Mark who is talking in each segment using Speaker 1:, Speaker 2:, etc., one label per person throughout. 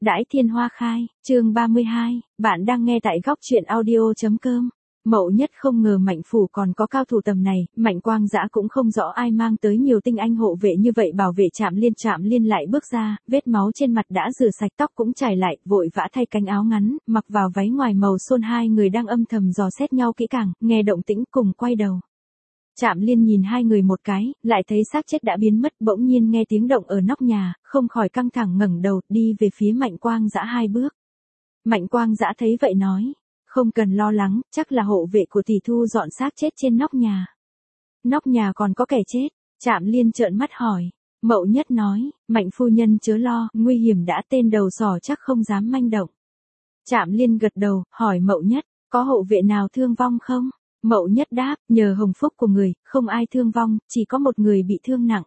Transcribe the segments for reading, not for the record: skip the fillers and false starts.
Speaker 1: Đãi thiên hoa khai, chương 32, bạn đang nghe tại góc truyện audio.com. Mậu Nhất không ngờ Mạnh phủ còn có cao thủ tầm này, Mạnh Quang Dã cũng không rõ ai mang tới nhiều tinh anh hộ vệ như vậy bảo vệ Trạm Liên lại bước ra, vết máu trên mặt đã rửa sạch, tóc cũng chải lại, vội vã thay cánh áo ngắn, mặc vào váy ngoài màu xôn. Hai người đang âm thầm dò xét nhau kỹ càng, nghe động tĩnh cùng quay đầu. Trạm Liên nhìn hai người một cái, lại thấy xác chết đã biến mất, bỗng nhiên nghe tiếng động ở nóc nhà, không khỏi căng thẳng ngẩng đầu, đi về phía Mạnh Quang Dã hai bước. Mạnh Quang Dã thấy vậy nói, không cần lo lắng, chắc là hộ vệ của tỷ thu dọn xác chết trên nóc nhà. Nóc nhà còn có kẻ chết? Trạm Liên trợn mắt hỏi. Mậu Nhất nói, Mạnh phu nhân chớ lo, nguy hiểm đã, tên đầu sỏ chắc không dám manh động. Trạm Liên gật đầu, hỏi Mậu Nhất, có hộ vệ nào thương vong không? Mậu Nhất đáp, nhờ hồng phúc của người, không ai thương vong, chỉ có một người bị thương nặng.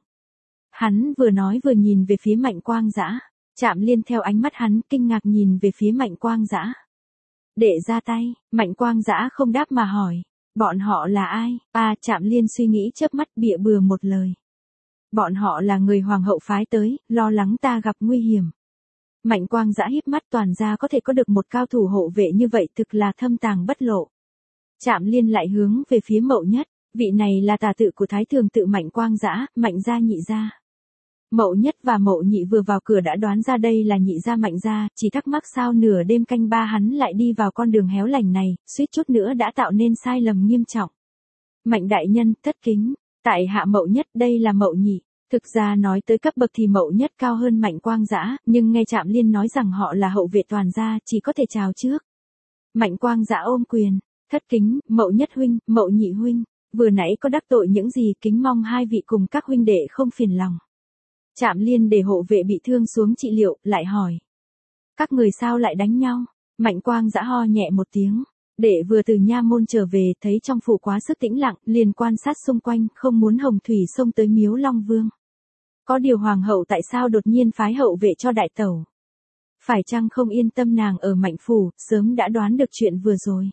Speaker 1: Hắn vừa nói vừa nhìn về phía Mạnh Quang Dã. Trạm Liên theo ánh mắt hắn, kinh ngạc nhìn về phía Mạnh Quang Dã. Để ra tay, Mạnh Quang Dã không đáp mà hỏi, bọn họ là ai? Trạm Liên suy nghĩ chớp mắt, bịa bừa một lời. Bọn họ là người hoàng hậu phái tới, lo lắng ta gặp nguy hiểm. Mạnh Quang Dã híp mắt, toàn ra có thể có được một cao thủ hộ vệ như vậy thực là thâm tàng bất lộ. Trạm Liên lại hướng về phía Mậu Nhất, vị này là tả tự của Thái Thường tự Mạnh Quang Dã, Mạnh gia nhị gia. Mậu Nhất và Mậu Nhị vừa vào cửa đã đoán ra đây là nhị gia Mạnh gia, chỉ thắc mắc sao nửa đêm canh ba hắn lại đi vào con đường héo lành này, suýt chút nữa đã tạo nên sai lầm nghiêm trọng. Mạnh đại nhân, thất kính, tại hạ Mậu Nhất, đây là Mậu Nhị. Thực ra nói tới cấp bậc thì Mậu Nhất cao hơn Mạnh Quang Dã, nhưng nghe Trạm Liên nói rằng họ là hậu vệ toàn gia, chỉ có thể chào trước. Mạnh Quang Dã ôm quyền, thất kính, Mậu Nhất huynh, Mậu Nhị huynh, vừa nãy có đắc tội những gì, kính mong hai vị cùng các huynh đệ không phiền lòng. Trạm Liên để hộ vệ bị thương xuống trị liệu, lại hỏi. Các người sao lại đánh nhau? Mạnh Quang Dã ho nhẹ một tiếng. Đệ vừa từ nha môn trở về, thấy trong phủ quá sức tĩnh lặng, liền quan sát xung quanh, không muốn hồng thủy xông tới miếu Long Vương. Có điều hoàng hậu tại sao đột nhiên phái hậu vệ cho đại tẩu? Phải chăng không yên tâm nàng ở Mạnh phủ, sớm đã đoán được chuyện vừa rồi?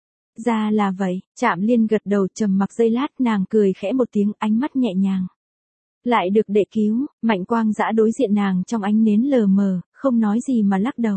Speaker 1: Ra là vậy, Trạm Liên gật đầu, trầm mặc giây lát, nàng cười khẽ một tiếng, ánh mắt nhẹ nhàng. Lại được đệ cứu. Mạnh Quang Dã đối diện nàng trong ánh nến lờ mờ, không nói gì mà lắc đầu.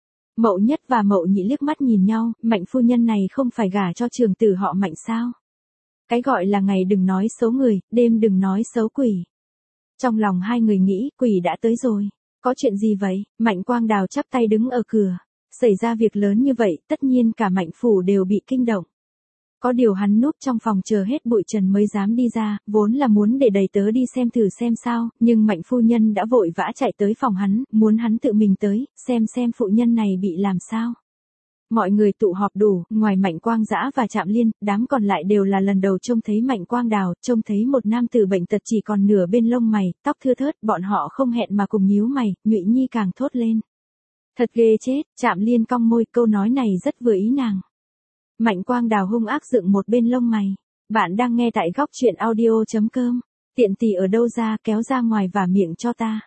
Speaker 1: Mậu Nhất và Mậu Nhị liếc mắt nhìn nhau, Mạnh phu nhân này không phải gả cho trường tử họ Mạnh sao? Cái gọi là ngày đừng nói xấu người, đêm đừng nói xấu quỷ. Trong lòng hai người nghĩ, quỷ đã tới rồi. Có chuyện gì vậy? Mạnh Quang Đào chắp tay đứng ở cửa. Xảy ra việc lớn như vậy, tất nhiên cả Mạnh phủ đều bị kinh động. Có điều hắn núp trong phòng chờ hết bụi trần mới dám đi ra, vốn là muốn để đầy tớ đi xem thử xem sao, nhưng Mạnh phu nhân đã vội vã chạy tới phòng hắn, muốn hắn tự mình tới, xem phụ nhân này bị làm sao. Mọi người tụ họp đủ, ngoài Mạnh Quang Dã và Trạm Liên, đám còn lại đều là lần đầu trông thấy Mạnh Quang Đào, trông thấy một nam tử bệnh tật chỉ còn nửa bên lông mày, tóc thưa thớt, bọn họ không hẹn mà cùng nhíu mày, Nhụy Nhi càng thốt lên. Thật ghê chết, Trạm Liên cong môi, câu nói này rất vừa ý nàng. Mạnh Quang Đào hung ác dựng một bên lông mày. Bạn đang nghe tại góc truyện audio.com. Tiện tỷ ở đâu ra, kéo ra ngoài và miệng cho ta.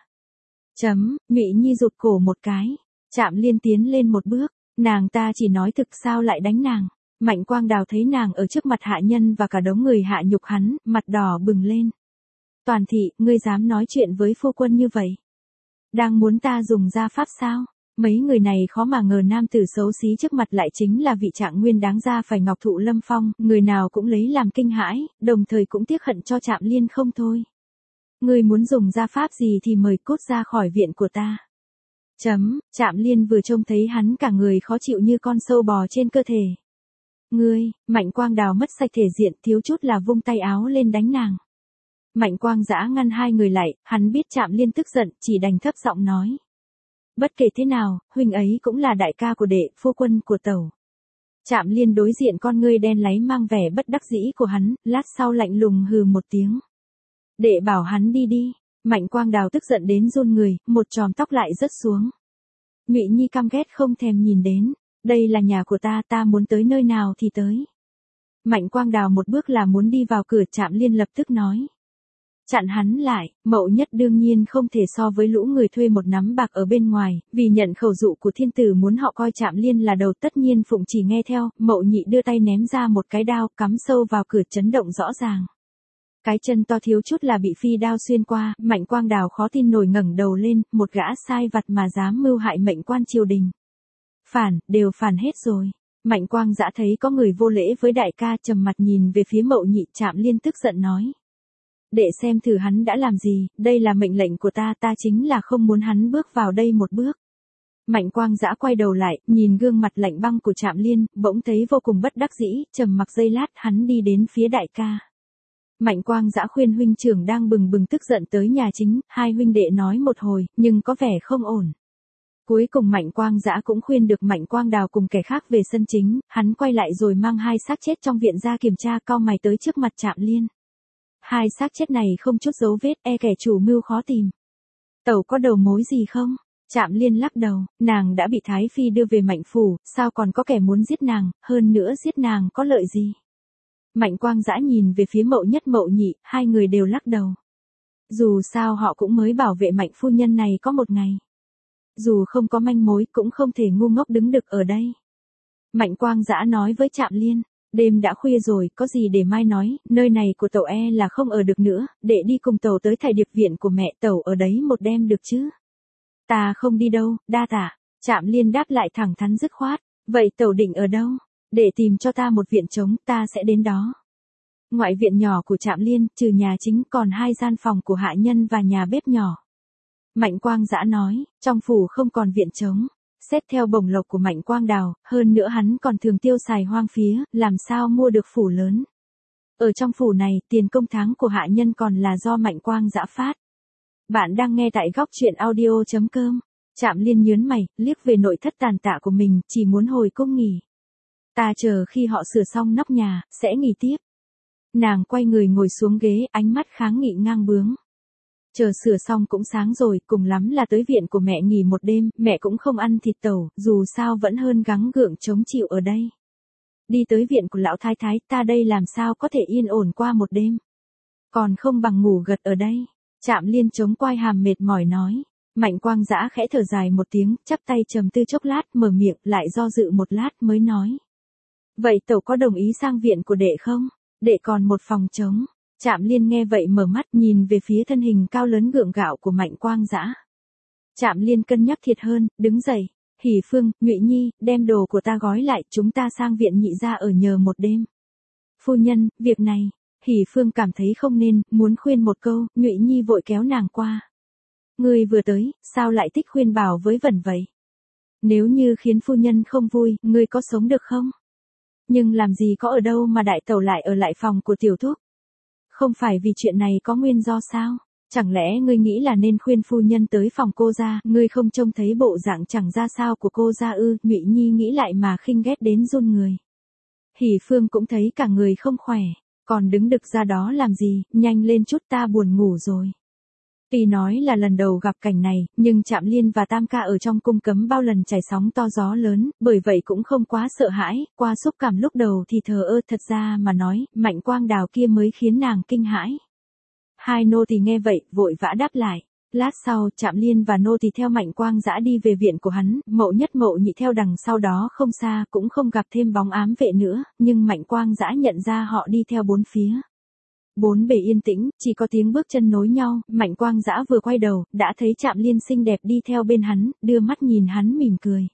Speaker 1: Nhụy Nhi rụt cổ một cái. Trạm Liên tiến lên một bước. Nàng ta chỉ nói thực, sao lại đánh nàng? Mạnh Quang Đào thấy nàng ở trước mặt hạ nhân và cả đống người hạ nhục hắn, mặt đỏ bừng lên. Toàn thị, ngươi dám nói chuyện với phu quân như vậy? Đang muốn ta dùng gia pháp sao? Mấy người này khó mà ngờ nam tử xấu xí trước mặt lại chính là vị Trạng Nguyên đáng ra phải ngọc thụ lâm phong, người nào cũng lấy làm kinh hãi, đồng thời cũng tiếc hận cho Trạm Liên không thôi. Ngươi muốn dùng gia pháp gì thì mời cút ra khỏi viện của ta. Trạm Liên vừa trông thấy hắn cả người khó chịu như con sâu bò trên cơ thể. Ngươi, Mạnh Quang Đào mất sạch thể diện, thiếu chút là vung tay áo lên đánh nàng. Mạnh Quang Dã ngăn hai người lại, hắn biết Trạm Liên tức giận, chỉ đành thấp giọng nói. Bất kể thế nào, huynh ấy cũng là đại ca của đệ, phu quân của tẩu. Trạm Liên đối diện con ngươi đen láy mang vẻ bất đắc dĩ của hắn, lát sau lạnh lùng hừ một tiếng. Đệ bảo hắn đi đi. Mạnh Quang Đào tức giận đến run người, một chòm tóc lại rớt xuống. Nhụy Nhi căm ghét không thèm nhìn đến. Đây là nhà của ta, ta muốn tới nơi nào thì tới. Mạnh Quang Đào một bước là muốn đi vào cửa, Trạm Liên lập tức nói. Chặn hắn lại, Mậu Nhất đương nhiên không thể so với lũ người thuê một nắm bạc ở bên ngoài, vì nhận khẩu dụ của thiên tử muốn họ coi Trạm Liên là đầu, tất nhiên phụng chỉ nghe theo. Mậu Nhị đưa tay ném ra một cái đao, cắm sâu vào cửa, chấn động rõ ràng. Cái chân to thiếu chút là bị phi đao xuyên qua, Mạnh Quang Đào khó tin nổi ngẩng đầu lên, một gã sai vặt mà dám mưu hại mệnh quan triều đình. Đều phản hết rồi. Mạnh Quang Dã thấy có người vô lễ với đại ca, trầm mặt nhìn về phía Mậu Nhị. Trạm Liên tức giận nói. Để xem thử hắn đã làm gì, đây là mệnh lệnh của ta, ta chính là không muốn hắn bước vào đây một bước. Mạnh Quang Dã quay đầu lại, nhìn gương mặt lạnh băng của Trạm Liên, bỗng thấy vô cùng bất đắc dĩ, trầm mặc giây lát, hắn đi đến phía đại ca. Mạnh Quang Dã khuyên huynh trưởng đang bừng bừng tức giận tới nhà chính, hai huynh đệ nói một hồi, nhưng có vẻ không ổn. Cuối cùng Mạnh Quang Dã cũng khuyên được Mạnh Quang Đào cùng kẻ khác về sân chính, hắn quay lại rồi mang hai xác chết trong viện ra kiểm tra, cau mày tới trước mặt Trạm Liên. Hai xác chết này không chút dấu vết, kẻ chủ mưu khó tìm. Tẩu có đầu mối gì không? Trạm Liên lắc đầu, nàng đã bị Thái Phi đưa về Mạnh phủ, sao còn có kẻ muốn giết nàng, hơn nữa giết nàng có lợi gì? Mạnh Quang Dã nhìn về phía Mậu Nhất Mậu Nhị, hai người đều lắc đầu. Dù sao họ cũng mới bảo vệ Mạnh phu nhân này có một ngày. Dù không có manh mối cũng không thể ngu ngốc đứng đực ở đây. Mạnh Quang Dã nói với Trạm Liên, đêm đã khuya rồi, có gì để mai nói, nơi này của tẩu là không ở được nữa, để đi cùng tẩu tới Thải Điệp viện của mẹ tẩu ở đấy một đêm được chứ? Ta không đi đâu, đa tạ. Trạm Liên đáp lại thẳng thắn dứt khoát, vậy tẩu định ở đâu? Để tìm cho ta một viện trống, ta sẽ đến đó. Ngoại viện nhỏ của Trạm Liên, trừ nhà chính còn hai gian phòng của hạ nhân và nhà bếp nhỏ. Mạnh Quang Dã nói, trong phủ không còn viện trống. Xét theo bổng lộc của Mạnh Quang Đào, hơn nữa hắn còn thường tiêu xài hoang phía, làm sao mua được phủ lớn. Ở trong phủ này, tiền công tháng của hạ nhân còn là do Mạnh Quang Dã phát. Bạn đang nghe tại góc truyện audio.com. Trạm Liên nhớn mày, liếc về nội thất tàn tạ của mình, chỉ muốn hồi cung nghỉ. Ta chờ khi họ sửa xong nóc nhà, sẽ nghỉ tiếp. Nàng quay người ngồi xuống ghế, ánh mắt kháng nghị ngang bướng. Chờ sửa xong cũng sáng rồi, cùng lắm là tới viện của mẹ nghỉ một đêm, mẹ cũng không ăn thịt tẩu, dù sao vẫn hơn gắng gượng chống chịu ở đây. Đi tới viện của lão thái thái, ta đây làm sao có thể yên ổn qua một đêm. Còn không bằng ngủ gật ở đây. Trạm Liên chống quai hàm mệt mỏi nói. Mạnh Quang Dã khẽ thở dài một tiếng, chắp tay trầm tư chốc lát, mở miệng, lại do dự một lát mới nói. Vậy tẩu có đồng ý sang viện của đệ không? Đệ còn một phòng trống. Trạm Liên nghe vậy mở mắt nhìn về phía thân hình cao lớn gượng gạo của Mạnh Quang Dã. Trạm Liên cân nhắc thiệt hơn, đứng dậy. Hỉ Phương, Nhụy Nhi, đem đồ của ta gói lại, chúng ta sang viện Nhị gia ở nhờ một đêm. Phu nhân, việc này. Hỉ Phương cảm thấy không nên, muốn khuyên một câu, Nhụy Nhi vội kéo nàng qua. Ngươi vừa tới, sao lại thích khuyên bảo với Vẩn vậy? Nếu như khiến phu nhân không vui, ngươi có sống được không? Nhưng làm gì có ở đâu mà đại tẩu lại ở lại phòng của tiểu thúc? Không phải vì chuyện này có nguyên do sao? Chẳng lẽ ngươi nghĩ là nên khuyên phu nhân tới phòng cô gia, ngươi không trông thấy bộ dạng chẳng ra sao của cô gia ư? Nhụy Nhi nghĩ lại mà khinh ghét đến run người. Hỉ Phương cũng thấy cả người không khỏe, còn đứng đực ra đó làm gì, nhanh lên chút ta buồn ngủ rồi. Tuy nói là lần đầu gặp cảnh này, nhưng Trạm Liên và Tam ca ở trong cung cấm bao lần chảy sóng to gió lớn, bởi vậy cũng không quá sợ hãi, qua xúc cảm lúc đầu thì thờ ơ, thật ra mà nói, Mạnh Quang Đào kia mới khiến nàng kinh hãi. Hai nô tỳ nghe vậy, vội vã đáp lại. Lát sau, Trạm Liên và nô tỳ theo Mạnh Quang Dã đi về viện của hắn, Mậu Nhất Mậu Nhị theo đằng sau đó không xa, cũng không gặp thêm bóng ám vệ nữa, nhưng Mạnh Quang Dã nhận ra họ đi theo bốn phía. Bốn bề yên tĩnh, chỉ có tiếng bước chân nối nhau, Mạnh Quang Dã vừa quay đầu, đã thấy Trạm Liên xinh đẹp đi theo bên hắn, đưa mắt nhìn hắn mỉm cười.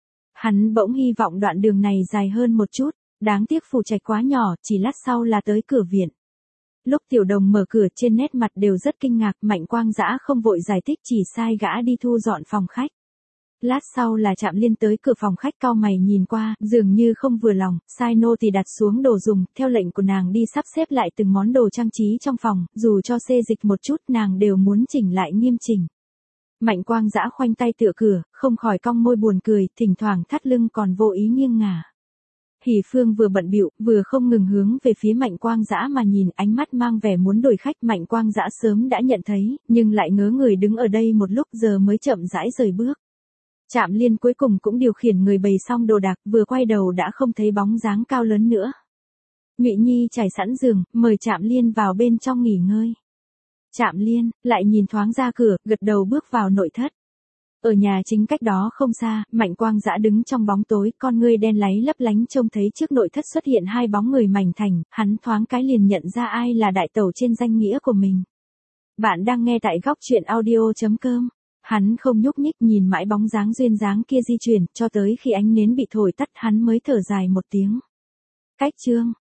Speaker 1: Hắn bỗng hy vọng đoạn đường này dài hơn một chút, đáng tiếc phủ trạch quá nhỏ, chỉ lát sau là tới cửa viện. Lúc Tiểu Đồng mở cửa trên nét mặt đều rất kinh ngạc, Mạnh Quang Dã không vội giải thích, chỉ sai gã đi thu dọn phòng khách. Lát sau là Trạm Liên tới cửa phòng khách, cau mày nhìn qua, dường như không vừa lòng, sai nô tỳ đặt xuống đồ dùng, theo lệnh của nàng đi sắp xếp lại từng món đồ trang trí trong phòng, dù cho xê dịch một chút nàng đều muốn chỉnh lại nghiêm chỉnh. Mạnh Quang Dã khoanh tay tựa cửa, không khỏi cong môi buồn cười, thỉnh thoảng thắt lưng còn vô ý nghiêng ngả. Hỉ Phương vừa bận bịu, vừa không ngừng hướng về phía Mạnh Quang Dã mà nhìn, ánh mắt mang vẻ muốn đuổi khách. Mạnh Quang Dã sớm đã nhận thấy, nhưng lại ngớ người đứng ở đây một lúc, giờ mới chậm rãi rời bước. Trạm Liên cuối cùng cũng điều khiển người bày xong đồ đạc, vừa quay đầu đã không thấy bóng dáng cao lớn nữa. Nhụy Nhi trải sẵn giường, mời Trạm Liên vào bên trong nghỉ ngơi. Trạm Liên lại nhìn thoáng ra cửa, gật đầu bước vào nội thất. Ở nhà chính cách đó không xa, Mạnh Quang Dã đứng trong bóng tối, con ngươi đen láy lấp lánh trông thấy trước nội thất xuất hiện hai bóng người mảnh thành, hắn thoáng cái liền nhận ra ai là đại tẩu trên danh nghĩa của mình. Bạn đang nghe tại góc truyện audio.com. Hắn không nhúc nhích nhìn mãi bóng dáng duyên dáng kia di chuyển, cho tới khi ánh nến bị thổi tắt hắn mới thở dài một tiếng. Cách chương.